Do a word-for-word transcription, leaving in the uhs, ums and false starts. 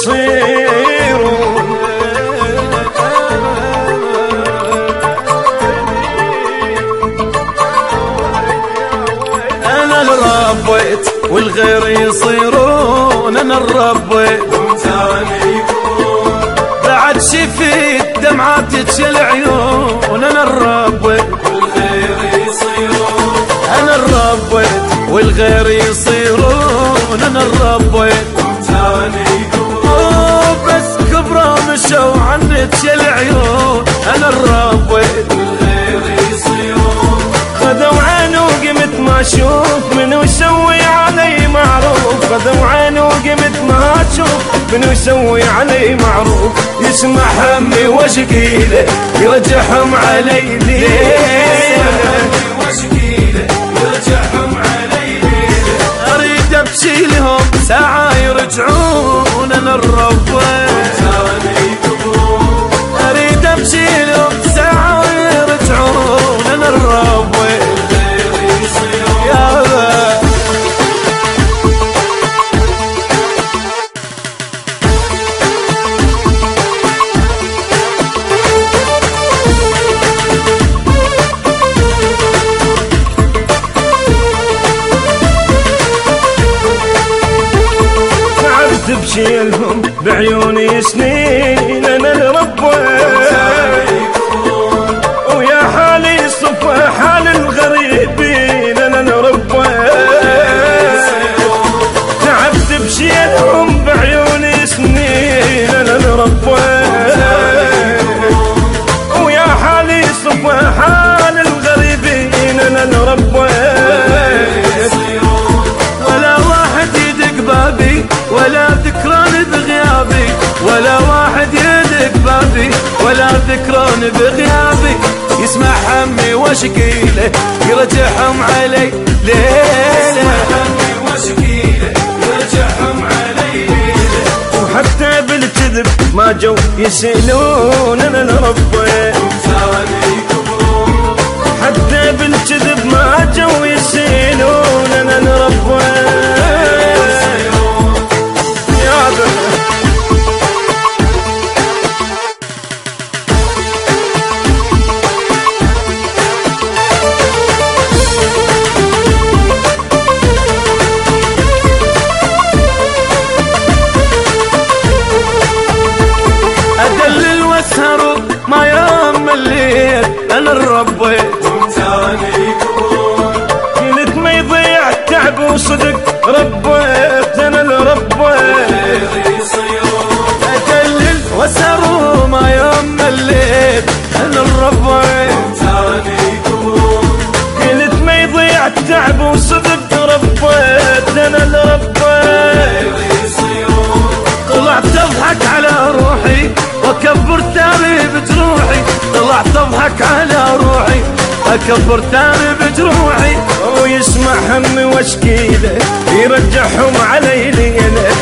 يصيرون. أنا اللي ربيت والغير يصيرون، أنا اللي ربيت بعد شفيت دمعاتك العيون، أنا اللي ربيت أنا اللي ربيت والغير يصيرون، أنا اللي ربيت بس كبروا مشوا عنك العيون، أنا اللي ربيت خذوا عيني وقمت ما اشوف منو يسوي علي معروف، خذوا عيني وقمت ما اشوف منو يسوي علي معروف، يسمع همي واشكيله يرجعهم علي ليله، اريد ابكي لهم ساعه يرجعون، انا الربيت اريد ابكي لهم ساعه يرجعون، انا الربيت يا بشيلهم بعيوني سنين، انا اللي ربيت ويا حالي صفى حال الغريبين، انا اللي ربيت تعبت بشيلهم بعيوني سنين، انا اللي ربيت ويا حالي صفى حال الغريبين، انا اللي ربيت ولا واحد يدق بابي ولا ذكران بغيابي، ولا واحد يدق بابي ولا ذكران بغيابي، يسمع همي واشكيله يرجعهم علي ليله، يرجعهم علي ليله، وحتى بالكذب ما جو يسألون، انا اللي ربيت حتى بالكذب ما جو يسألون، انا اللي ربيت أدلل واسهر ما يوم الليل، أنا الربيت قلت ما يضيع التعب وصدق ربيت، أنا الربيت أدلل واسهر ما يوم الليل، أنا الربيت قلت ما يضيع التعب وصدق ربيت، أنا الربيت طلعت اضحك على روحي واكبر تاري بجروحي، طلعت اضحك على روحي اكبر تاري بجروحي، ويسمع همي واشكيله يرجعهم علي ليله،